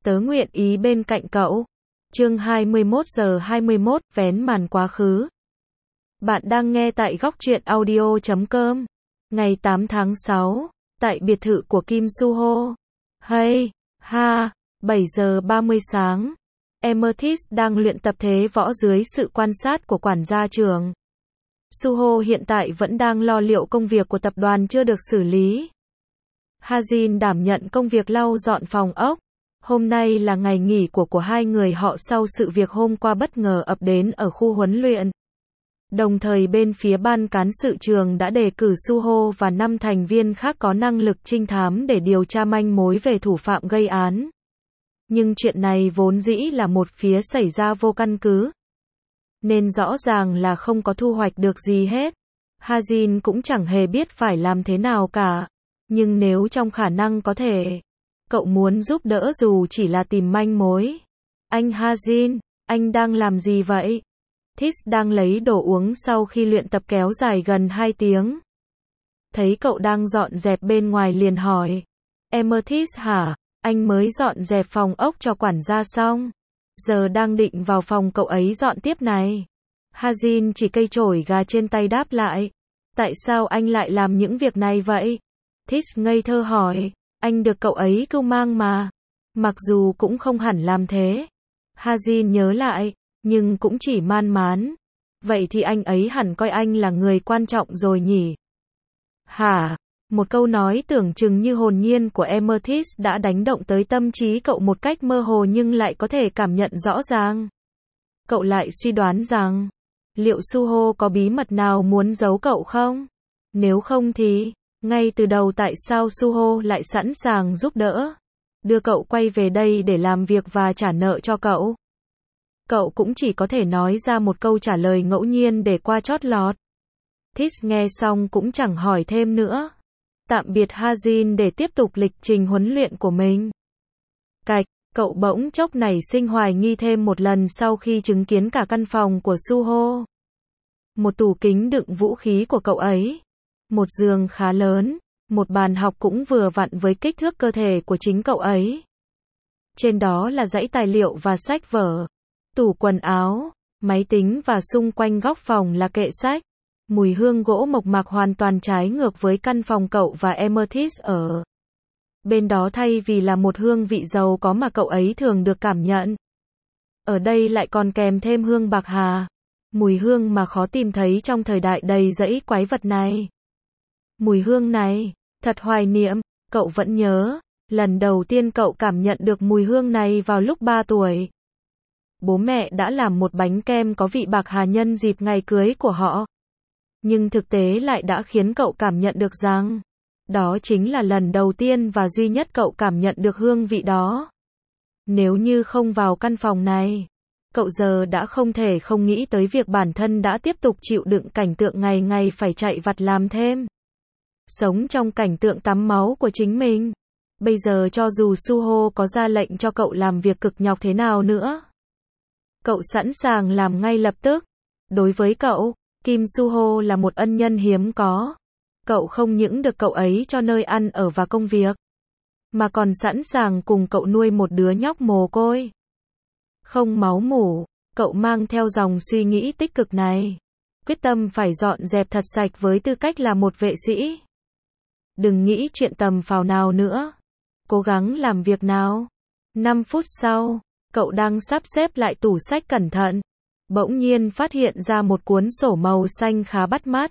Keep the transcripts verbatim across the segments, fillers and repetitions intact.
Tớ nguyện ý bên cạnh cậu. Chương hai mươi mốt giờ hai mươi mốt, vén màn quá khứ. Bạn đang nghe tại góc truyện audio chấm com. Ngày tám tháng sáu, tại biệt thự của Kim Su-ho. Hey, ha, bảy giờ ba mươi sáng. Amethyst đang luyện tập thế võ dưới sự quan sát của quản gia trường. Su-ho hiện tại vẫn đang lo liệu công việc của tập đoàn chưa được xử lý. Ha-jin đảm nhận công việc lau dọn phòng ốc. Hôm nay là ngày nghỉ của của hai người họ sau sự việc hôm qua bất ngờ ập đến ở khu huấn luyện. Đồng thời bên phía ban cán sự trường đã đề cử Su-ho và năm thành viên khác có năng lực trinh thám để điều tra manh mối về thủ phạm gây án. Nhưng chuyện này vốn dĩ là một phía xảy ra vô căn cứ. Nên rõ ràng là không có thu hoạch được gì hết. Ha-jin cũng chẳng hề biết phải làm thế nào cả. Nhưng nếu trong khả năng có thể, cậu muốn giúp đỡ dù chỉ là tìm manh mối. Anh Ha-jin, anh đang làm gì vậy? Tis đang lấy đồ uống sau khi luyện tập kéo dài gần hai tiếng. Thấy cậu đang dọn dẹp bên ngoài liền hỏi. Amethyst hả? Anh mới dọn dẹp phòng ốc cho quản gia xong. Giờ đang định vào phòng cậu ấy dọn tiếp này. Ha-jin chỉ cây chổi gà trên tay đáp lại. Tại sao anh lại làm những việc này vậy? Tis ngây thơ hỏi. Anh được cậu ấy cưu mang mà. Mặc dù cũng không hẳn làm thế. Ha-jin nhớ lại, nhưng cũng chỉ man mán. Vậy thì anh ấy hẳn coi anh là người quan trọng rồi nhỉ? Hả? Một câu nói tưởng chừng như hồn nhiên của Amethyst đã đánh động tới tâm trí cậu một cách mơ hồ nhưng lại có thể cảm nhận rõ ràng. Cậu lại suy đoán rằng, liệu Su-ho có bí mật nào muốn giấu cậu không? Nếu không thì, ngay từ đầu tại sao Su-ho lại sẵn sàng giúp đỡ, đưa cậu quay về đây để làm việc và trả nợ cho cậu? Cậu cũng chỉ có thể nói ra một câu trả lời ngẫu nhiên để qua chót lọt. Tis nghe xong cũng chẳng hỏi thêm nữa. Tạm biệt Ha-jin để tiếp tục lịch trình huấn luyện của mình. Cạch, cậu bỗng chốc nảy sinh hoài nghi thêm một lần sau khi chứng kiến cả căn phòng của Su-ho. Một tủ kính đựng vũ khí của cậu ấy. Một giường khá lớn. Một bàn học cũng vừa vặn với kích thước cơ thể của chính cậu ấy. Trên đó là dãy tài liệu và sách vở. Tủ quần áo, máy tính và xung quanh góc phòng là kệ sách. Mùi hương gỗ mộc mạc hoàn toàn trái ngược với căn phòng cậu và Amethyst ở. Bên đó thay vì là một hương vị giàu có mà cậu ấy thường được cảm nhận. Ở đây lại còn kèm thêm hương bạc hà. Mùi hương mà khó tìm thấy trong thời đại đầy rẫy quái vật này. Mùi hương này, thật hoài niệm, cậu vẫn nhớ. Lần đầu tiên cậu cảm nhận được mùi hương này vào lúc ba tuổi. Bố mẹ đã làm một bánh kem có vị bạc hà nhân dịp ngày cưới của họ. Nhưng thực tế lại đã khiến cậu cảm nhận được rằng, đó chính là lần đầu tiên và duy nhất cậu cảm nhận được hương vị đó. Nếu như không vào căn phòng này, cậu giờ đã không thể không nghĩ tới việc bản thân đã tiếp tục chịu đựng cảnh tượng ngày ngày phải chạy vặt làm thêm. Sống trong cảnh tượng tắm máu của chính mình. Bây giờ cho dù Su-ho có ra lệnh cho cậu làm việc cực nhọc thế nào nữa, cậu sẵn sàng làm ngay lập tức. Đối với cậu, Kim Su-ho là một ân nhân hiếm có. Cậu không những được cậu ấy cho nơi ăn ở và công việc, mà còn sẵn sàng cùng cậu nuôi một đứa nhóc mồ côi. Không máu mủ, cậu mang theo dòng suy nghĩ tích cực này. Quyết tâm phải dọn dẹp thật sạch với tư cách là một vệ sĩ. Đừng nghĩ chuyện tầm phào nào nữa. Cố gắng làm việc nào. năm phút sau, cậu đang sắp xếp lại tủ sách cẩn thận. Bỗng nhiên phát hiện ra một cuốn sổ màu xanh khá bắt mắt.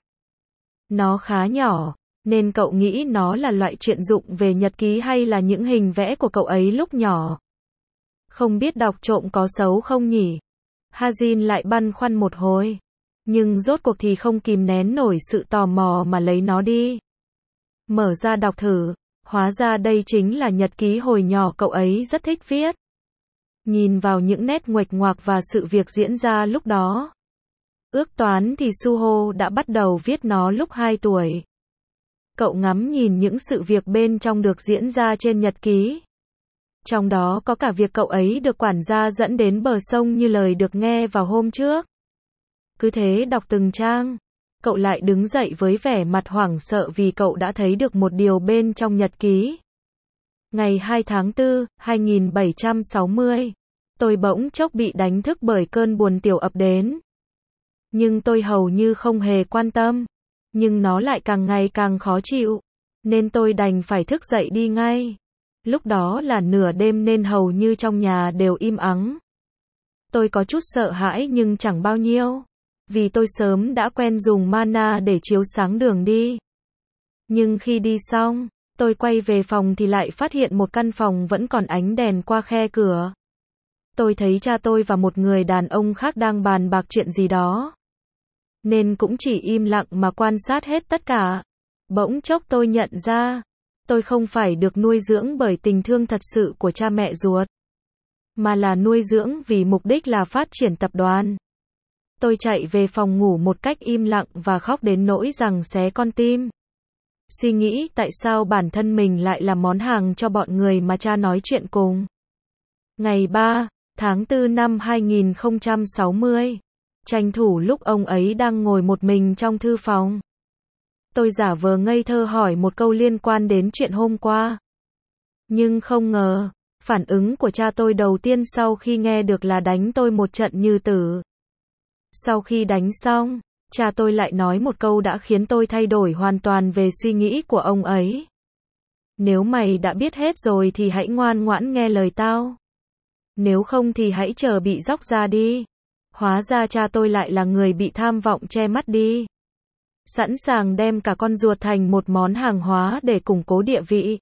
Nó khá nhỏ, nên cậu nghĩ nó là loại truyện dụng về nhật ký hay là những hình vẽ của cậu ấy lúc nhỏ. Không biết đọc trộm có xấu không nhỉ? Ha-jin lại băn khoăn một hồi. Nhưng rốt cuộc thì không kìm nén nổi sự tò mò mà lấy nó đi. Mở ra đọc thử, hóa ra đây chính là nhật ký hồi nhỏ cậu ấy rất thích viết. Nhìn vào những nét nguệch ngoạc và sự việc diễn ra lúc đó. Ước toán thì Su-ho đã bắt đầu viết nó lúc hai tuổi. Cậu ngắm nhìn những sự việc bên trong được diễn ra trên nhật ký. Trong đó có cả việc cậu ấy được quản gia dẫn đến bờ sông như lời được nghe vào hôm trước. Cứ thế đọc từng trang, cậu lại đứng dậy với vẻ mặt hoảng sợ vì cậu đã thấy được một điều bên trong nhật ký. Ngày hai tháng tư, hai nghìn bảy trăm sáu mươi, tôi bỗng chốc bị đánh thức bởi cơn buồn tiểu ập đến. Nhưng tôi hầu như không hề quan tâm. Nhưng nó lại càng ngày càng khó chịu. Nên tôi đành phải thức dậy đi ngay. Lúc đó là nửa đêm nên hầu như trong nhà đều im ắng. Tôi có chút sợ hãi nhưng chẳng bao nhiêu. Vì tôi sớm đã quen dùng mana để chiếu sáng đường đi. Nhưng khi đi xong, tôi quay về phòng thì lại phát hiện một căn phòng vẫn còn ánh đèn qua khe cửa. Tôi thấy cha tôi và một người đàn ông khác đang bàn bạc chuyện gì đó. Nên cũng chỉ im lặng mà quan sát hết tất cả. Bỗng chốc tôi nhận ra, tôi không phải được nuôi dưỡng bởi tình thương thật sự của cha mẹ ruột, mà là nuôi dưỡng vì mục đích là phát triển tập đoàn. Tôi chạy về phòng ngủ một cách im lặng và khóc đến nỗi rằng xé con tim. Suy nghĩ tại sao bản thân mình lại là món hàng cho bọn người mà cha nói chuyện cùng. Ngày ba tháng tư năm hai nghìn không trăm sáu mươi, tranh thủ lúc ông ấy đang ngồi một mình trong thư phòng. Tôi giả vờ ngây thơ hỏi một câu liên quan đến chuyện hôm qua. Nhưng không ngờ, phản ứng của cha tôi đầu tiên sau khi nghe được là đánh tôi một trận như tử. Sau khi đánh xong, cha tôi lại nói một câu đã khiến tôi thay đổi hoàn toàn về suy nghĩ của ông ấy. Nếu mày đã biết hết rồi thì hãy ngoan ngoãn nghe lời tao. Nếu không thì hãy chờ bị róc ra đi. Hóa ra cha tôi lại là người bị tham vọng che mắt đi. Sẵn sàng đem cả con ruột thành một món hàng hóa để củng cố địa vị.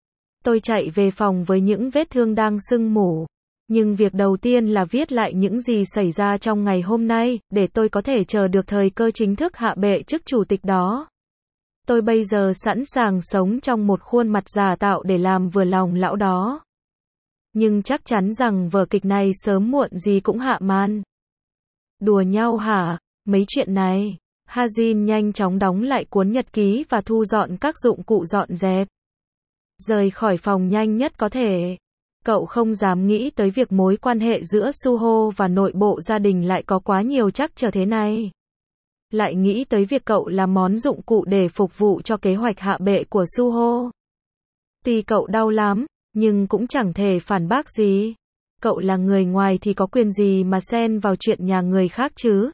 Tôi chạy về phòng với những vết thương đang sưng mủ. Nhưng việc đầu tiên là viết lại những gì xảy ra trong ngày hôm nay, để tôi có thể chờ được thời cơ chính thức hạ bệ chức chủ tịch đó. Tôi bây giờ sẵn sàng sống trong một khuôn mặt giả tạo để làm vừa lòng lão đó. Nhưng chắc chắn rằng vở kịch này sớm muộn gì cũng hạ màn. Đùa nhau hả? Mấy chuyện này. Hazin nhanh chóng đóng lại cuốn nhật ký và thu dọn các dụng cụ dọn dẹp. Rời khỏi phòng nhanh nhất có thể. Cậu không dám nghĩ tới việc mối quan hệ giữa Suho và nội bộ gia đình lại có quá nhiều trắc trở thế này. Lại nghĩ tới việc cậu là món dụng cụ để phục vụ cho kế hoạch hạ bệ của Suho. Tuy cậu đau lắm, nhưng cũng chẳng thể phản bác gì. Cậu là người ngoài thì có quyền gì mà xen vào chuyện nhà người khác chứ?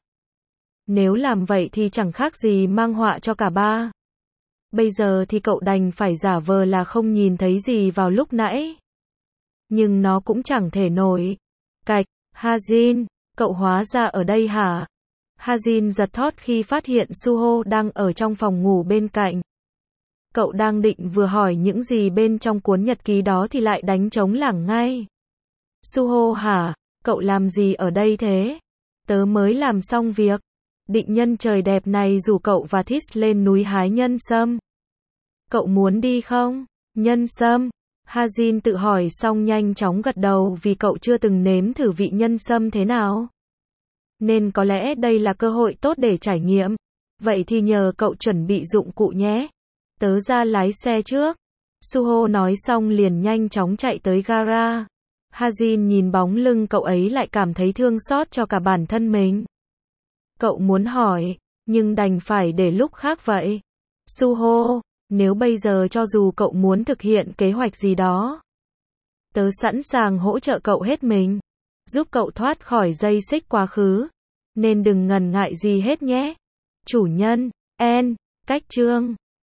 Nếu làm vậy thì chẳng khác gì mang họa cho cả ba. Bây giờ thì cậu đành phải giả vờ là không nhìn thấy gì vào lúc nãy. Nhưng nó cũng chẳng thể nổi. Cạch, Hazin, cậu hóa ra ở đây hả? Hazin giật thót khi phát hiện Suho đang ở trong phòng ngủ bên cạnh. Cậu đang định vừa hỏi những gì bên trong cuốn nhật ký đó thì lại đánh trống lảng ngay. Suho hả? Cậu làm gì ở đây thế? Tớ mới làm xong việc. Định nhân trời đẹp này rủ cậu và This lên núi hái nhân sâm. Cậu muốn đi không? Nhân sâm? Hazin tự hỏi xong nhanh chóng gật đầu vì cậu chưa từng nếm thử vị nhân sâm thế nào. Nên có lẽ đây là cơ hội tốt để trải nghiệm. Vậy thì nhờ cậu chuẩn bị dụng cụ nhé. Tớ ra lái xe trước. Suho nói xong liền nhanh chóng chạy tới gara. Hazin nhìn bóng lưng cậu ấy lại cảm thấy thương xót cho cả bản thân mình. Cậu muốn hỏi, nhưng đành phải để lúc khác vậy. Suho, nếu bây giờ cho dù cậu muốn thực hiện kế hoạch gì đó, tớ sẵn sàng hỗ trợ cậu hết mình, giúp cậu thoát khỏi dây xích quá khứ. Nên đừng ngần ngại gì hết nhé. Chủ nhân, En, cách chương.